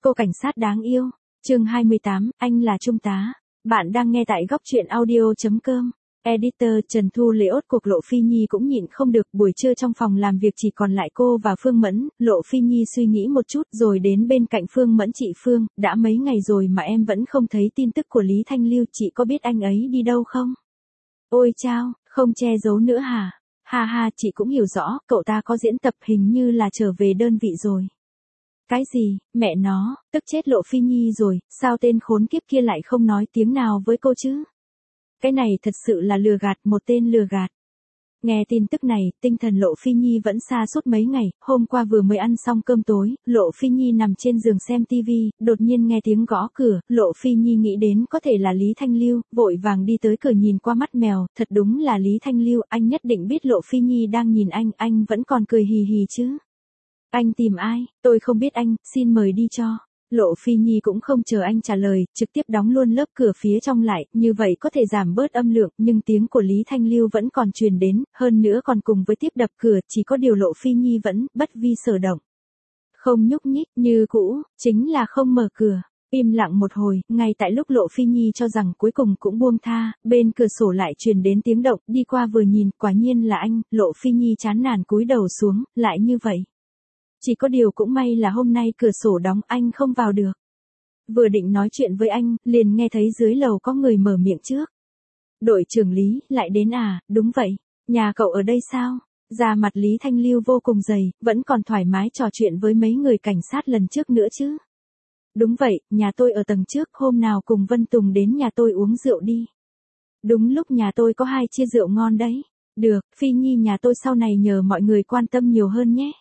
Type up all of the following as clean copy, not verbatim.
Cô cảnh sát đáng yêu. Chương 28, anh là trung tá. Bạn đang nghe tại góc truyện audio.com. Editor Trần Thu Lễ ốt cuộc Lộ Phi Nhi cũng nhịn không được, buổi trưa trong phòng làm việc chỉ còn lại cô và Phương Mẫn. Lộ Phi Nhi suy nghĩ một chút rồi đến bên cạnh Phương Mẫn. Chị Phương, đã mấy ngày rồi mà em vẫn không thấy tin tức của Lý Thanh Lưu, chị có biết anh ấy đi đâu không? Ôi chao, không che giấu nữa hả? Ha ha, chị cũng hiểu rõ, cậu ta có diễn tập, hình như là trở về đơn vị rồi. Cái gì, mẹ nó, tức chết Lộ Phi Nhi rồi, sao tên khốn kiếp kia lại không nói tiếng nào với cô chứ? Cái này thật sự là lừa gạt, một tên lừa gạt. Nghe tin tức này, tinh thần Lộ Phi Nhi vẫn sa sút mấy ngày, hôm qua vừa mới ăn xong cơm tối, Lộ Phi Nhi nằm trên giường xem tivi, đột nhiên nghe tiếng gõ cửa, Lộ Phi Nhi nghĩ đến có thể là Lý Thanh Lưu, vội vàng đi tới cửa nhìn qua mắt mèo, thật đúng là Lý Thanh Lưu, anh nhất định biết Lộ Phi Nhi đang nhìn anh vẫn còn cười hì hì chứ. Anh tìm ai? Tôi không biết anh, xin mời đi cho. Lộ Phi Nhi cũng không chờ anh trả lời, trực tiếp đóng luôn lớp cửa phía trong lại, như vậy có thể giảm bớt âm lượng, nhưng tiếng của Lý Thanh Lưu vẫn còn truyền đến, hơn nữa còn cùng với tiếp đập cửa, chỉ có điều Lộ Phi Nhi vẫn bất vi sở động. Không nhúc nhích, như cũ, chính là không mở cửa. Im lặng một hồi, ngay tại lúc Lộ Phi Nhi cho rằng cuối cùng cũng buông tha, bên cửa sổ lại truyền đến tiếng động, đi qua vừa nhìn, quả nhiên là anh, Lộ Phi Nhi chán nản cúi đầu xuống, lại như vậy. Chỉ có điều cũng may là hôm nay cửa sổ đóng, anh không vào được. Vừa định nói chuyện với anh, liền nghe thấy dưới lầu có người mở miệng trước. Đội trưởng Lý, lại đến à? Đúng vậy. Nhà cậu ở đây sao? Da mặt Lý Thanh Lưu vô cùng dày, vẫn còn thoải mái trò chuyện với mấy người cảnh sát lần trước nữa chứ. Đúng vậy, nhà tôi ở tầng trước, hôm nào cùng Vân Tùng đến nhà tôi uống rượu đi. Đúng lúc nhà tôi có 2 chia rượu ngon đấy. Được, Phi Nhi nhà tôi sau này nhờ mọi người quan tâm nhiều hơn nhé.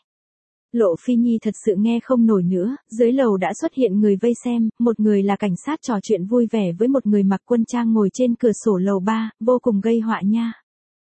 Lộ Phi Nhi thật sự nghe không nổi nữa, dưới lầu đã xuất hiện người vây xem, một người là cảnh sát trò chuyện vui vẻ với một người mặc quân trang ngồi trên cửa sổ lầu 3, vô cùng gây họa nha.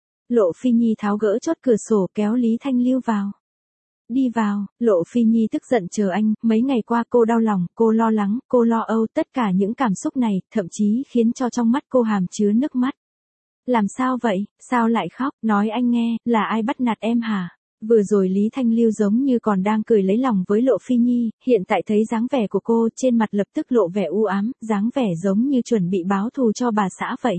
Lộ Phi Nhi tháo gỡ chốt cửa sổ kéo Lý Thanh Lưu vào. Đi vào, Lộ Phi Nhi tức giận chờ anh, mấy ngày qua cô đau lòng, cô lo lắng, cô lo âu, tất cả những cảm xúc này, thậm chí khiến cho trong mắt cô hàm chứa nước mắt. Làm sao vậy, sao lại khóc, nói anh nghe, là ai bắt nạt em hả? Vừa rồi Lý Thanh Lưu giống như còn đang cười lấy lòng với Lộ Phi Nhi, hiện tại thấy dáng vẻ của cô trên mặt lập tức lộ vẻ u ám, dáng vẻ giống như chuẩn bị báo thù cho bà xã vậy.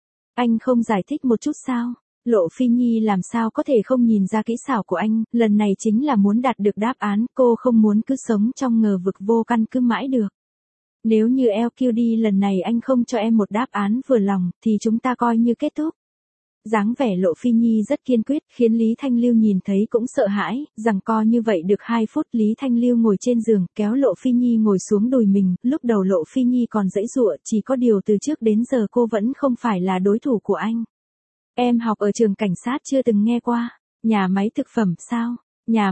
Anh không giải thích một chút sao? Lộ Phi Nhi làm sao có thể không nhìn ra kỹ xảo của anh, lần này chính là muốn đạt được đáp án, cô không muốn cứ sống trong ngờ vực vô căn cứ mãi được. Nếu như LQD lần này anh không cho em một đáp án vừa lòng, thì chúng ta coi như kết thúc. Dáng vẻ Lộ Phi Nhi rất kiên quyết, khiến Lý Thanh Lưu nhìn thấy cũng sợ hãi, giằng co như vậy được 2 phút, Lý Thanh Lưu ngồi trên giường, kéo Lộ Phi Nhi ngồi xuống đùi mình, lúc đầu Lộ Phi Nhi còn giãy giụa, chỉ có điều từ trước đến giờ cô vẫn không phải là đối thủ của anh. Em học ở trường cảnh sát chưa từng nghe qua, nhà máy thực phẩm sao? Nhà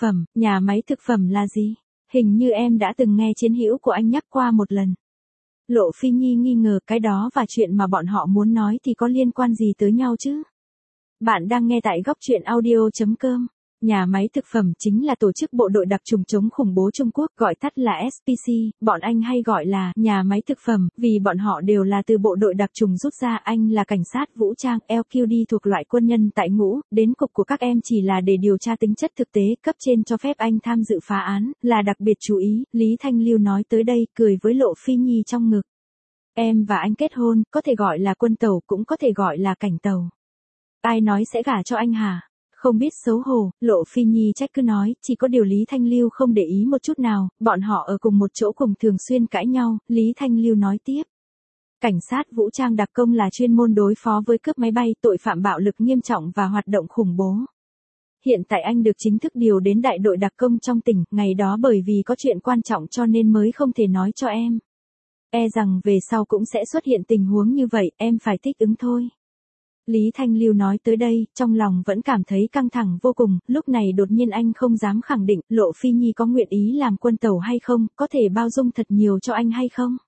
máy thực phẩm là gì? Hình như em đã từng nghe chiến hữu của anh nhắc qua một lần. Lộ Phi Nhi nghi ngờ cái đó và chuyện mà bọn họ muốn nói thì có liên quan gì tới nhau chứ? Bạn đang nghe tại góc truyện audio.com. Nhà máy thực phẩm chính là tổ chức bộ đội đặc trùng chống khủng bố Trung Quốc, gọi tắt là SPC, bọn anh hay gọi là nhà máy thực phẩm, vì bọn họ đều là từ bộ đội đặc trùng rút ra. Anh là cảnh sát vũ trang, LQD thuộc loại quân nhân tại ngũ, đến cục của các em chỉ là để điều tra tính chất thực tế, cấp trên cho phép anh tham dự phá án, là đặc biệt chú ý. Lý Thanh Lưu nói tới đây, cười với Lộ Phi Nhi trong ngực. Em và anh kết hôn, có thể gọi là quân tàu, cũng có thể gọi là cảnh tàu. Ai nói sẽ gả cho anh hả? Không biết xấu hổ, Lộ Phi Nhi trách cứ nói, chỉ có điều Lý Thanh Lưu không để ý một chút nào, bọn họ ở cùng một chỗ cùng thường xuyên cãi nhau, Lý Thanh Lưu nói tiếp. Cảnh sát vũ trang đặc công là chuyên môn đối phó với cướp máy bay, tội phạm bạo lực nghiêm trọng và hoạt động khủng bố. Hiện tại anh được chính thức điều đến đại đội đặc công trong tỉnh, ngày đó bởi vì có chuyện quan trọng cho nên mới không thể nói cho em. E rằng về sau cũng sẽ xuất hiện tình huống như vậy, em phải thích ứng thôi. Lý Thanh Lưu nói tới đây, trong lòng vẫn cảm thấy căng thẳng vô cùng, lúc này đột nhiên anh không dám khẳng định, Lộ Phi Nhi có nguyện ý làm quân tàu hay không, có thể bao dung thật nhiều cho anh hay không?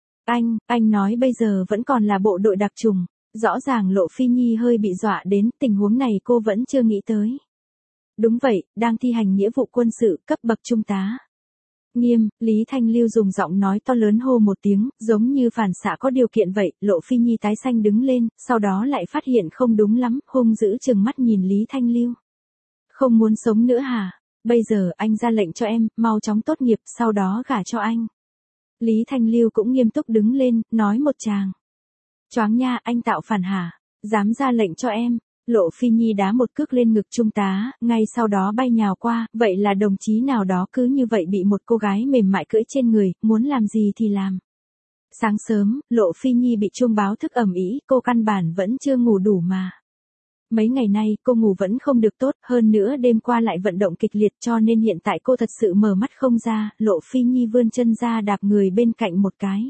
Anh nói bây giờ vẫn còn là bộ đội đặc trùng, rõ ràng Lộ Phi Nhi hơi bị dọa đến, tình huống này cô vẫn chưa nghĩ tới. Đúng vậy, đang thi hành nghĩa vụ quân sự, cấp bậc trung tá. Nghiêm, Lý Thanh Lưu dùng giọng nói to lớn hô một tiếng, giống như phản xạ có điều kiện vậy, Lộ Phi Nhi tái xanh đứng lên, sau đó lại phát hiện không đúng lắm, hung dữ trừng mắt nhìn Lý Thanh Lưu. Không muốn sống nữa hả? Bây giờ anh ra lệnh cho em, mau chóng tốt nghiệp, sau đó gả cho anh. Lý Thanh Lưu cũng nghiêm túc đứng lên, nói một tràng. Choáng nha, anh tạo phản hả? Dám ra lệnh cho em. Lộ Phi Nhi đá một cước lên ngực trung tá, ngay sau đó bay nhào qua, vậy là đồng chí nào đó cứ như vậy bị một cô gái mềm mại cưỡi trên người, muốn làm gì thì làm. Sáng sớm, Lộ Phi Nhi bị chuông báo thức ầm ĩ, cô căn bản vẫn chưa ngủ đủ mà. Mấy ngày nay cô ngủ vẫn không được tốt, hơn nữa đêm qua lại vận động kịch liệt cho nên hiện tại cô thật sự mở mắt không ra, Lộ Phi Nhi vươn chân ra đạp người bên cạnh một cái.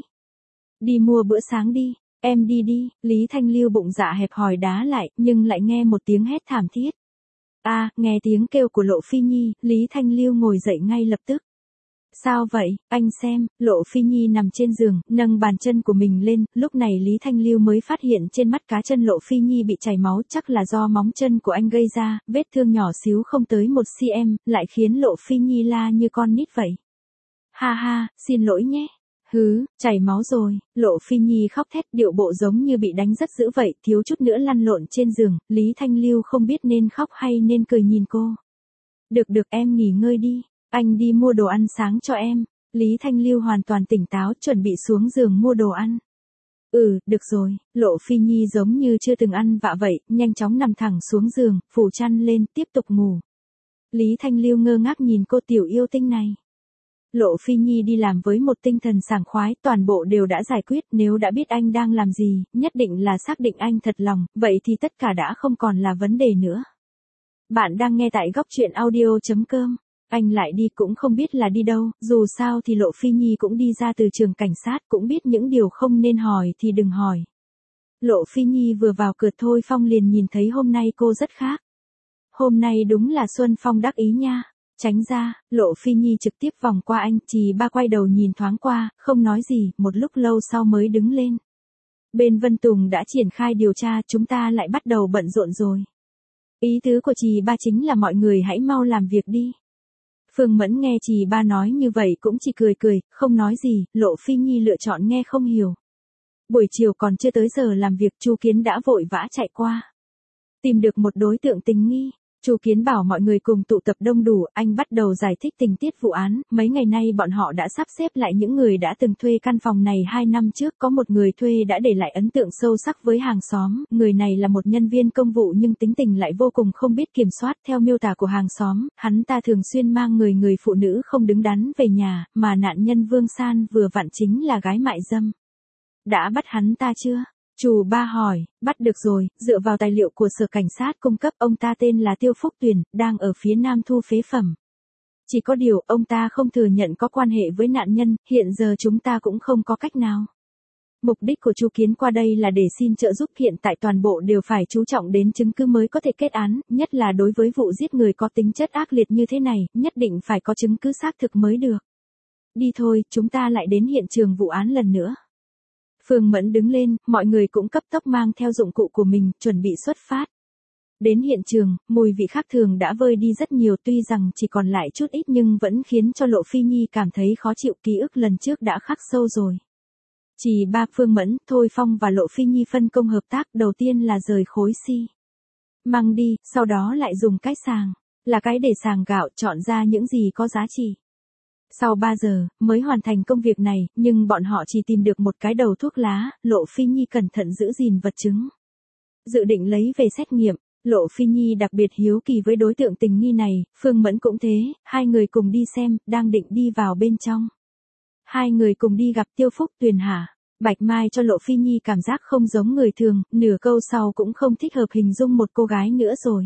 Đi mua bữa sáng đi, em đi đi, Lý Thanh Lưu bụng dạ hẹp hòi đá lại, nhưng lại nghe một tiếng hét thảm thiết. Nghe tiếng kêu của Lộ Phi Nhi, Lý Thanh Lưu ngồi dậy ngay lập tức. Sao vậy, anh xem, Lộ Phi Nhi nằm trên giường, nâng bàn chân của mình lên, lúc này Lý Thanh Lưu mới phát hiện trên mắt cá chân Lộ Phi Nhi bị chảy máu, chắc là do móng chân của anh gây ra, vết thương nhỏ xíu không tới 1 cm, lại khiến Lộ Phi Nhi la như con nít vậy. Ha ha, xin lỗi nhé. Hứ, chảy máu rồi, Lộ Phi Nhi khóc thét, điệu bộ giống như bị đánh rất dữ vậy, thiếu chút nữa lăn lộn trên giường, Lý Thanh Lưu không biết nên khóc hay nên cười nhìn cô. Được em nghỉ ngơi đi. Anh đi mua đồ ăn sáng cho em. Lý Thanh Lưu hoàn toàn tỉnh táo, chuẩn bị xuống giường mua đồ ăn. Được rồi, Lộ Phi Nhi giống như chưa từng ăn vạ vậy, nhanh chóng nằm thẳng xuống giường, phủ chăn lên, tiếp tục ngủ. Lý Thanh Lưu ngơ ngác nhìn cô tiểu yêu tinh này. Lộ Phi Nhi đi làm với một tinh thần sảng khoái, toàn bộ đều đã giải quyết, nếu đã biết anh đang làm gì, nhất định là xác định anh thật lòng, vậy thì tất cả đã không còn là vấn đề nữa. Bạn đang nghe tại góc truyện audio.com. Anh lại đi cũng không biết là đi đâu, dù sao thì Lộ Phi Nhi cũng đi ra từ trường cảnh sát, cũng biết những điều không nên hỏi thì đừng hỏi. Lộ Phi Nhi vừa vào cửa Thôi Phong liền nhìn thấy hôm nay cô rất khác. Hôm nay đúng là Xuân Phong đắc ý nha. Tránh ra, Lộ Phi Nhi trực tiếp vòng qua anh, Trì Ba quay đầu nhìn thoáng qua, không nói gì, một lúc lâu sau mới đứng lên. Bên Vân Tùng đã triển khai điều tra, chúng ta lại bắt đầu bận rộn rồi. Ý tứ của Trì Ba chính là mọi người hãy mau làm việc đi. Phương Mẫn nghe Trì Ba nói như vậy cũng chỉ cười, không nói gì, Lộ Phi Nhi lựa chọn nghe không hiểu. Buổi chiều còn chưa tới giờ làm việc, Chu Kiến đã vội vã chạy qua. Tìm được một đối tượng tình nghi. Chu Kiến bảo mọi người cùng tụ tập đông đủ, anh bắt đầu giải thích tình tiết vụ án, mấy ngày nay bọn họ đã sắp xếp lại những người đã từng thuê căn phòng này 2 năm trước, có một người thuê đã để lại ấn tượng sâu sắc với hàng xóm, người này là một nhân viên công vụ nhưng tính tình lại vô cùng không biết kiểm soát, theo miêu tả của hàng xóm, hắn ta thường xuyên mang người phụ nữ không đứng đắn về nhà, mà nạn nhân Vương San vừa vặn chính là gái mại dâm. Đã bắt hắn ta chưa? Chu Ba hỏi, bắt được rồi, dựa vào tài liệu của sở cảnh sát cung cấp, ông ta tên là Tiêu Phúc Tuyền, đang ở phía nam thu phế phẩm. Chỉ có điều, ông ta không thừa nhận có quan hệ với nạn nhân, hiện giờ chúng ta cũng không có cách nào. Mục đích của Chu Kiến qua đây là để xin trợ giúp, hiện tại toàn bộ đều phải chú trọng đến chứng cứ mới có thể kết án, nhất là đối với vụ giết người có tính chất ác liệt như thế này, nhất định phải có chứng cứ xác thực mới được. Đi thôi, chúng ta lại đến hiện trường vụ án lần nữa. Phương Mẫn đứng lên, mọi người cũng cấp tốc mang theo dụng cụ của mình, chuẩn bị xuất phát. Đến hiện trường, mùi vị khác thường đã vơi đi rất nhiều, tuy rằng chỉ còn lại chút ít nhưng vẫn khiến cho Lộ Phi Nhi cảm thấy khó chịu, ký ức lần trước đã khắc sâu rồi. Trì Ba, Phương Mẫn, Thôi Phong và Lộ Phi Nhi phân công hợp tác, đầu tiên là rời khối mang đi, sau đó lại dùng cái sàng, là cái để sàng gạo, chọn ra những gì có giá trị. Sau 3 giờ, mới hoàn thành công việc này, nhưng bọn họ chỉ tìm được một cái đầu thuốc lá, Lộ Phi Nhi cẩn thận giữ gìn vật chứng. Dự định lấy về xét nghiệm, Lộ Phi Nhi đặc biệt hiếu kỳ với đối tượng tình nghi này, Phương Mẫn cũng thế, hai người cùng đi xem, đang định đi vào bên trong. Hai người cùng đi gặp Tiêu Phúc Tuyền hả? Bạch Mai cho Lộ Phi Nhi cảm giác không giống người thường, nửa câu sau cũng không thích hợp hình dung một cô gái nữa rồi.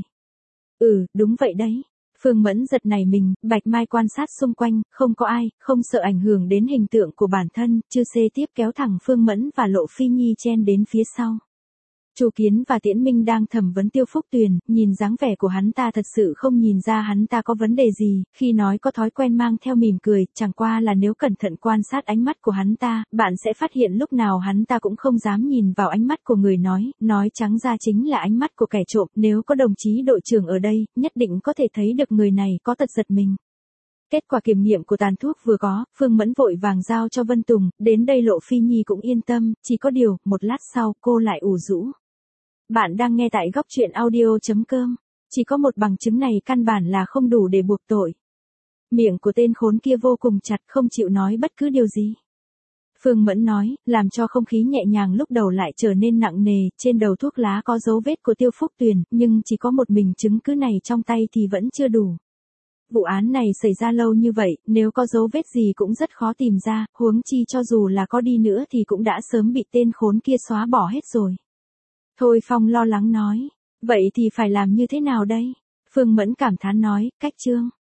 Đúng vậy đấy. Phương Mẫn giật nảy mình, Bạch Mai quan sát xung quanh, không có ai, không sợ ảnh hưởng đến hình tượng của bản thân, Chư Xê tiếp kéo thẳng Phương Mẫn và Lộ Phi Nhi chen đến phía sau. Chu Kiến và Tiễn Minh đang thẩm vấn Tiêu Phúc Tuyền, nhìn dáng vẻ của hắn ta thật sự không nhìn ra hắn ta có vấn đề gì, khi nói có thói quen mang theo mỉm cười, chẳng qua là nếu cẩn thận quan sát ánh mắt của hắn ta, bạn sẽ phát hiện lúc nào hắn ta cũng không dám nhìn vào ánh mắt của người nói trắng ra chính là ánh mắt của kẻ trộm, nếu có đồng chí đội trưởng ở đây, nhất định có thể thấy được người này có tật giật mình. Kết quả kiểm nghiệm của tàn thuốc vừa có, Phương Mẫn vội vàng giao cho Vân Tùng, đến đây Lộ Phi Nhi cũng yên tâm, chỉ có điều, một lát sau, cô lại ủ rũ. Bạn đang nghe tại góc truyện audio.com. Chỉ có một bằng chứng này căn bản là không đủ để buộc tội. Miệng của tên khốn kia vô cùng chặt, không chịu nói bất cứ điều gì. Phương Mẫn nói, làm cho không khí nhẹ nhàng lúc đầu lại trở nên nặng nề, trên đầu thuốc lá có dấu vết của Tiêu Phúc Tuyền, nhưng chỉ có một mình chứng cứ này trong tay thì vẫn chưa đủ. Vụ án này xảy ra lâu như vậy, nếu có dấu vết gì cũng rất khó tìm ra, huống chi cho dù là có đi nữa thì cũng đã sớm bị tên khốn kia xóa bỏ hết rồi. Thôi Phong lo lắng nói, vậy thì phải làm như thế nào đây? Phương Mẫn cảm thán nói, cách Trương